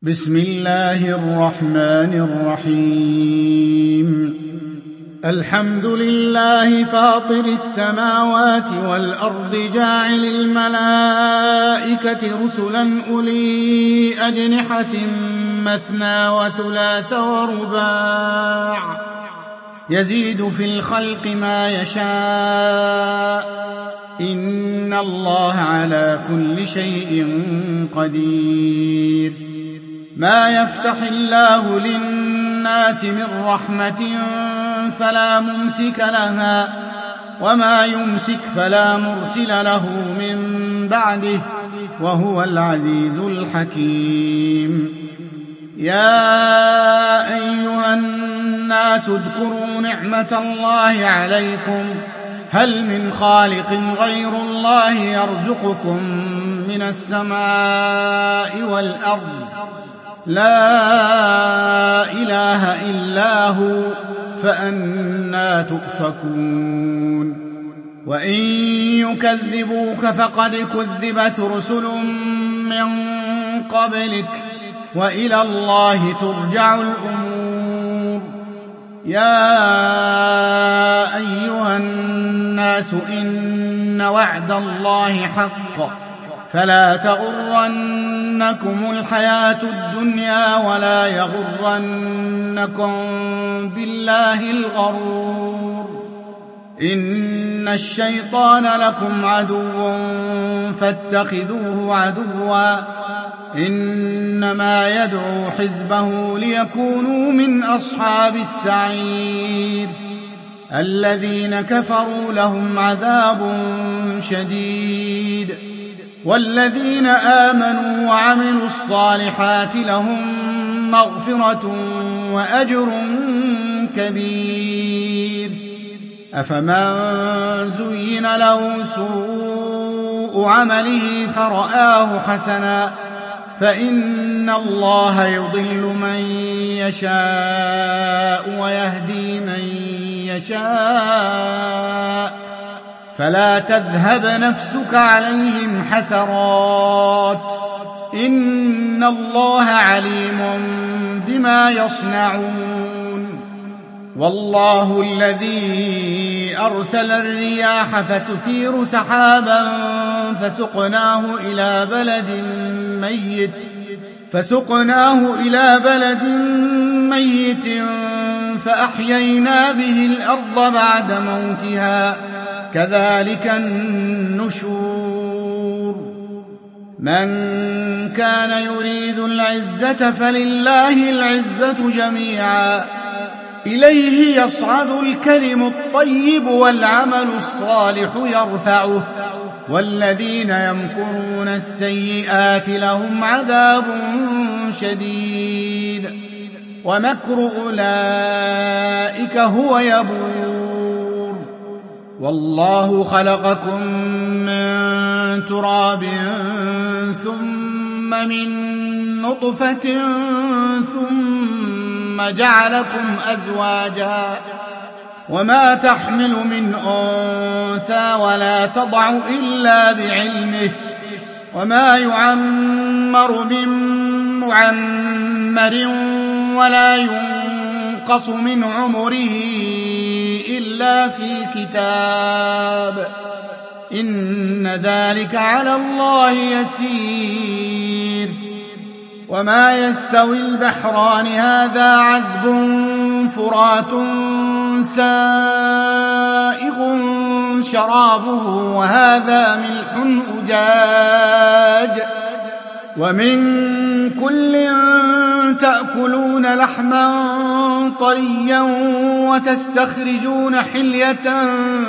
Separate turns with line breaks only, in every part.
بسم الله الرحمن الرحيم. الحمد لله فاطر السماوات والأرض جاعل الملائكة رسلا أولي أجنحة مثنى وثلاث ورباع يزيد في الخلق ما يشاء إن الله على كل شيء قدير. ما يفتح الله للناس من رحمة فلا ممسك لها وما يمسك فلا مرسل له من بعده وهو العزيز الحكيم. يا أيها الناس اذكروا نعمة الله عليكم هل من خالق غير الله يرزقكم من السماء والأرض لا إله إلا هو فأنى تؤفكون. وإن يكذبوك فقد كذبت رسل من قبلك وإلى الله ترجع الأمور. يا أيها الناس إن وعد الله حق فلا تغرنكم الحياة الدنيا ولا يغرنكم بالله الغرور. إن الشيطان لكم عدو فاتخذوه عدوا إنما يدعو حزبه ليكونوا من أصحاب السعير. الذين كفروا لهم عذاب شديد والذين آمنوا وعملوا الصالحات لهم مغفرة وأجر كبير. أفمن زين له سوء عمله فرآه حسنا فإن الله يضل من يشاء ويهدي من يشاء فلا تذهب نفسك عليهم حسرات إن الله عليم بما يصنعون. والله الذي أرسل الرياح فتثير سحابا فسقناه إلى بلد ميت فأحيينا به الأرض بعد موتها كذلك النشور. من كان يريد العزة فلله العزة جميعا إليه يصعد الكلم الطيب والعمل الصالح يرفعه والذين يمكرون السيئات لهم عذاب شديد ومكر أولئك هو يبور. والله خلقكم من تراب ثم من نطفة ثم جعلكم أزواجا وما تحمل من أنثى ولا تضع إلا بعلمه وما يعمر من معمر ولا ينقص من عمره إلا في كتاب إن ذلك على الله يسير. وما يستوي البحران هذا عذب فرات سائغ شرابه وهذا ملح أجاج ومن كل تأكلون لحما طريا وتستخرجون حلية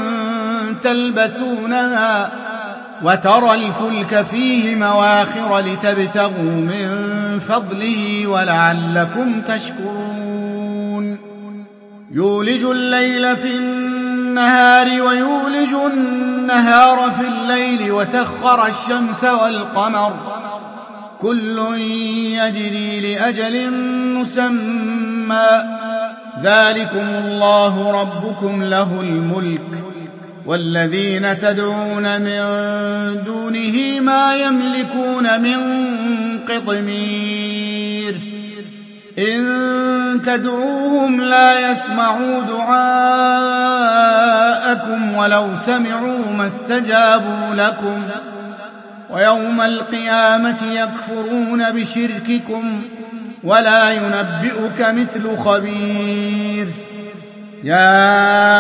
تلبسونها وترى الفلك فيه مواخر لتبتغوا من فضله ولعلكم تشكرون. يولج الليل في النهار ويولج النهار في الليل وسخر الشمس والقمر كل يجري لأجل مسمى ذلكم الله ربكم له الملك والذين تدعون من دونه ما يملكون من قطمير إن تدعوهم لا يسمعوا دعاءكم ولو سمعوا ما استجابوا لكم ويوم القيامة يكفرون بشرككم ولا ينبئك مثل خبير. يا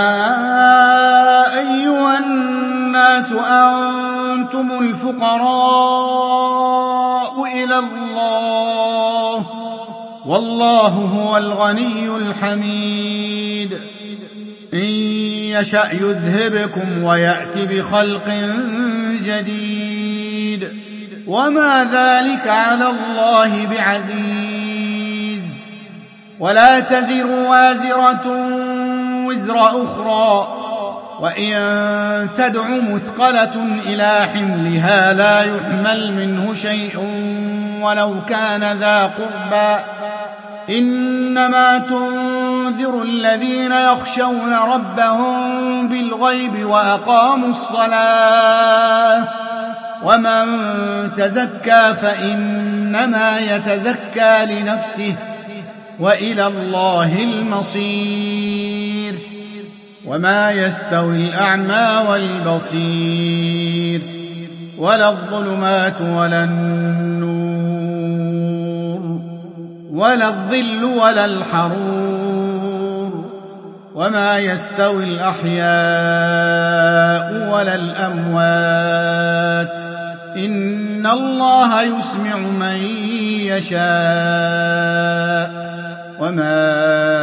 أيها الناس أنتم الفقراء إلى الله والله هو الغني الحميد. إن يشأ يذهبكم ويأت بخلق جديد وما ذلك على الله بعزيز. ولا تزر وازرة وزر أخرى وإن تدع مثقلة إلى حملها لا يحمل منه شيء ولو كان ذا قربى إنما تنذر الذين يخشون ربهم بالغيب وأقاموا الصلاة ومن تزكى فإنما يتزكى لنفسه وإلى الله المصير. وما يستوي الأعمى والبصير ولا الظلمات ولا النور ولا الظل ولا الحرور وما يستوي الأحياء ولا الأموات إن الله يسمع من يشاء وما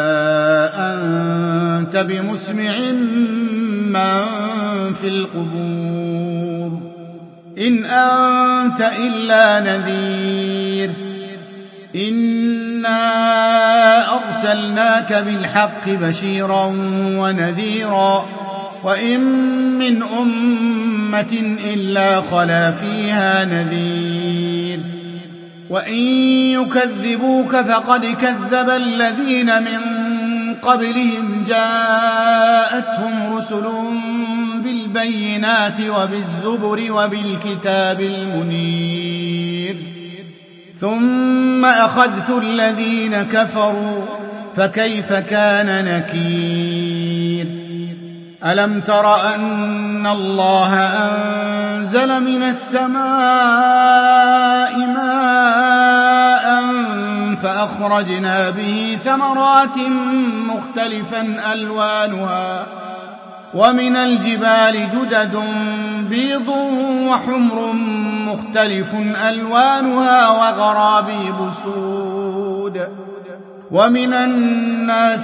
أنت بمسمع من في القبور إن أنت إلا نذير. إنا أرسلناك بالحق بشيرا ونذيرا وإن من أمة إلا خلا فيها نذير وإن يكذبوك فقد كذب الذين من قبلهم جاءتهم رسل بالبينات وبالزبر وبالكتاب المنير ثم أخذت الذين كفروا فكيف كان نكير. ألم تر أن الله أنزل من السماء ماء فأخرجنا به ثمرات مختلفا ألوانها ومن الجبال جدد بيض وحمر مختلف ألوانها وغرابيب سود ومن الناس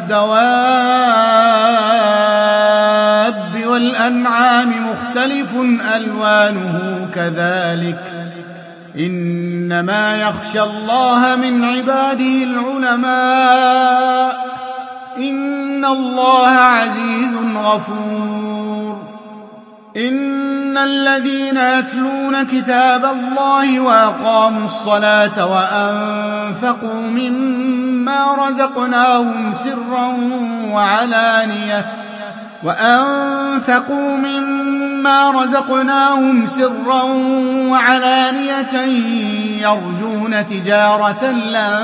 والدواب والأنعام مختلف ألوانه كذلك إنما يخشى الله من عباده العلماء إن الله عزيز غفور. إن الذين يتلون كتاب الله وأقاموا الصلاة وأنفقوا مما رزقناهم سرا وعلانية يرجون تجارة لن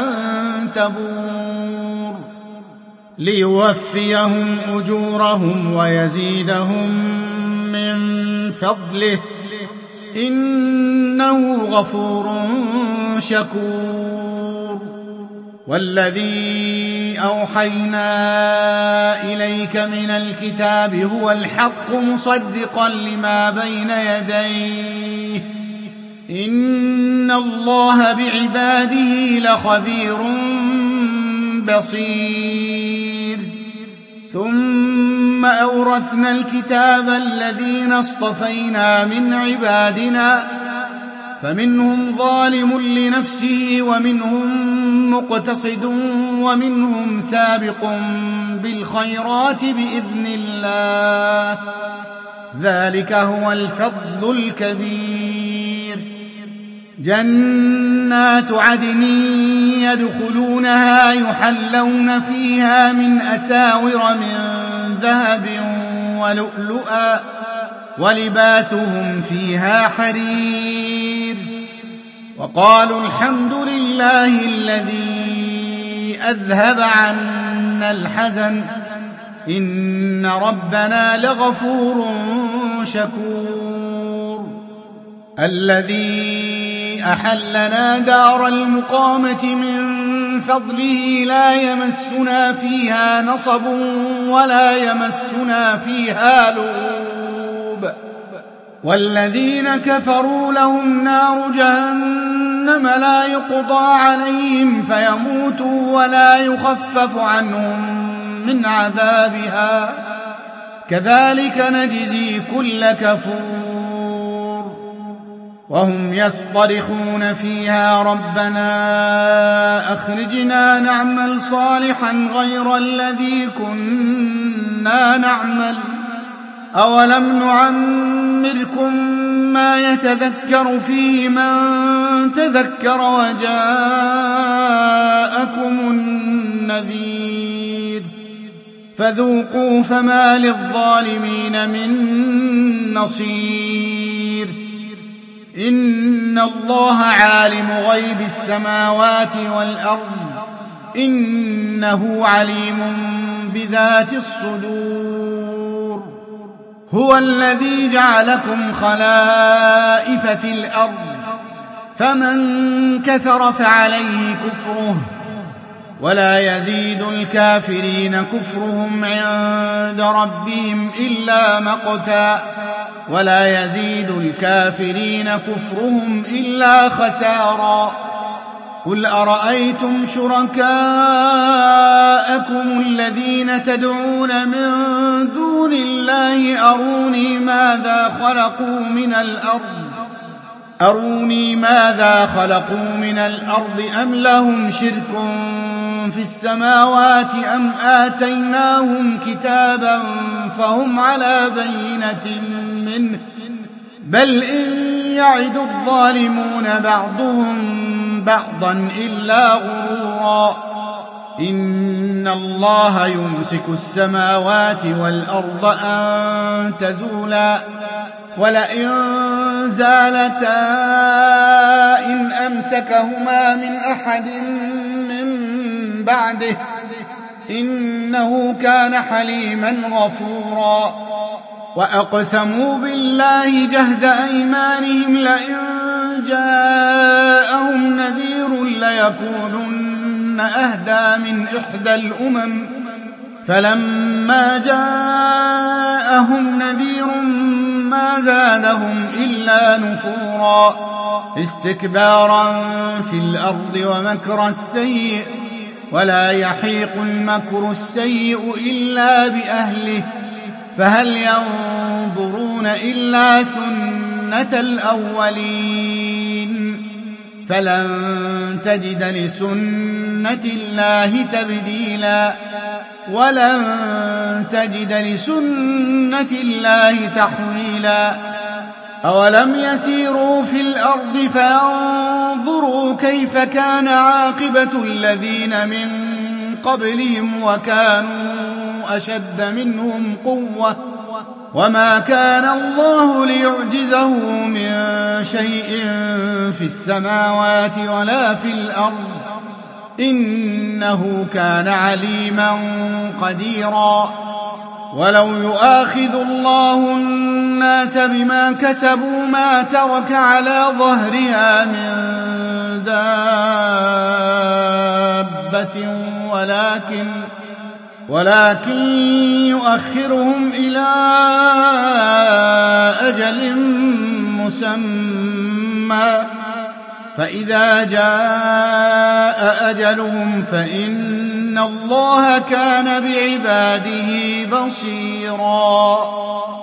تبور ليوفيهم أجورهم ويزيدهم من فضله إنه غفور شكور. والذي أوحينا إليك من الكتاب هو الحق مصدقا لما بين يديه إن الله بعباده لخبير بصير. ثم أورثنا الكتاب الذين اصطفينا من عبادنا فمنهم ظالم لنفسه ومنهم مقتصد ومنهم سابق بالخيرات بإذن الله ذلك هو الفضل الكبير. جنات عدن يدخلونها يحلون فيها من أساور من ذهب ولؤلؤا ولباسهم فيها حرير. وقالوا الحمد لله الذي أذهب عنا الحزن إن ربنا لغفور شكور الذي أحلنا دار المقامة من فضله لا يمسنا فيها نصب ولا يمسنا فيها لغوب والذين كفروا لهم نار جهنم لا يقضى عليهم فيموتوا ولا يخفف عنهم من عذابها كذلك نجزي كل كفور وهم يصطرخون فيها ربنا أخرجنا نعمل صالحا غير الذي كنا نعمل أولم نعمركم ما يتذكر فيه من تذكر وجاءكم النذير فذوقوا فما للظالمين من نصير إن الله عالم غيب السماوات والأرض إنه عليم بذات الصدور هو الذي جعلكم خلائف في الأرض فمن كفر فعليه كفره ولا يزيد الكافرين كفرهم عند ربهم إلا مقتا ولا يزيد الكافرين كفرهم إلا خسارا قل أرأيتم شركاءكم الذين تدعون من دون الله أروني ماذا خلقوا من الأرض أم لهم شرك في السماوات أم آتيناهم كتابا فهم على بينة منه بل إن يعد الظالمون بعضهم بعضا إلا غرورا إن الله يمسك السماوات والأرض أن تزولا ولئن زالتا إن أمسكهما من أحد من بعده إنه كان حليما غفورا وأقسموا بالله جهد أيمانهم لئن جاءهم نذير ليكونن أهدى من إحدى الأمم فلما جاءهم نذير ما زادهم إلا نفورا استكبارا في الأرض ومكر السيء ولا يحيق المكر السيء إلا بأهله فهل ينظرون إلا سنة الأولين فلن تجد لسنة الله تبديلا ولن تجد لسنة الله تحويلا أولم يسيروا في الأرض فينظروا كيف كان عاقبة الذين من قبلهم وكانوا أشد منهم قوة وما كان الله ليعجزه من شيء في السماوات ولا في الأرض إنه كان عليما قديرا ولو يؤاخذ الله الناس بما كسبوا ما ترك على ظهرها من دابة ولكن يؤخرهم إلى أجل مسمى فإذا جاء أجلهم فإن الله كان بعباده بصيرا